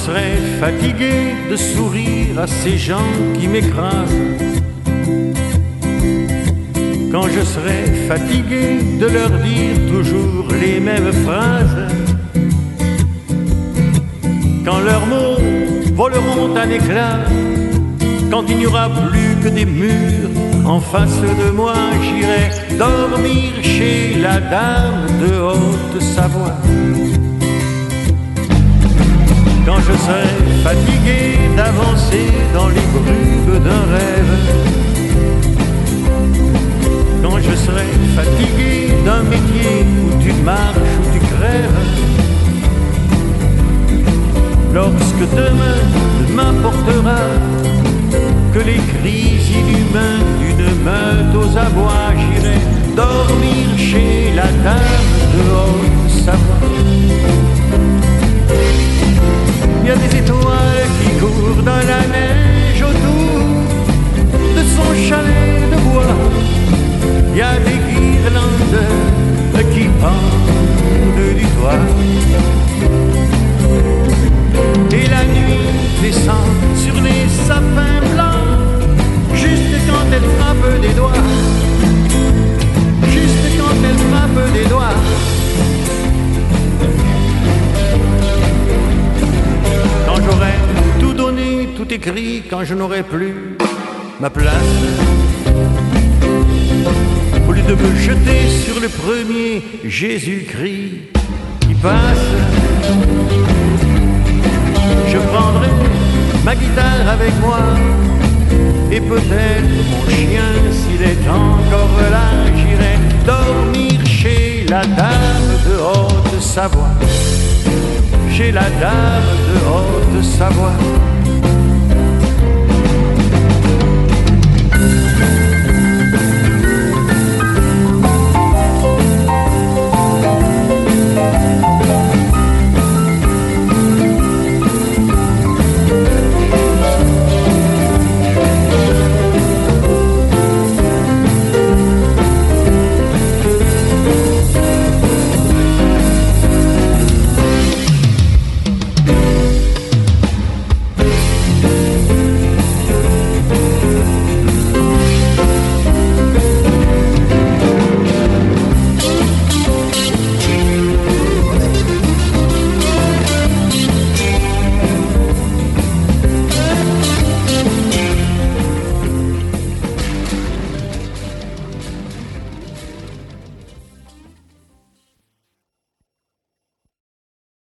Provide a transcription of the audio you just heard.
serai fatigué de sourire à ces gens qui m'écrasent, quand je serai fatigué de leur dire toujours les mêmes phrases, quand leurs mots voleront un éclat, quand il n'y aura plus que des murs en face de moi, j'irai dormir chez la dame de Haute-Savoie. Quand je serai fatigué d'avancer dans les brumes d'un rêve, quand je serai fatigué d'un métier où tu marches, où tu crèves, lorsque demain ne m'apportera que les cris inhumains d'une meute aux abois, j'irai dormir chez la dame de Haute-Savoie. Il y a des étoiles qui courent dans la neige autour de son chalet de bois. Il y a des guirlandes qui pendent du toit. Et la nuit descend sur les sapins blancs, juste quand elle frappe des doigts, juste quand elle frappe des doigts. Quand j'aurai tout donné, tout écrit, quand je n'aurai plus ma place, au lieu de me jeter sur le premier Jésus-Christ qui passe, je prendrai ma guitare avec moi et peut-être mon chien s'il est encore là. J'irai dormir chez la dame de Haute-Savoie, chez la dame de Haute-Savoie.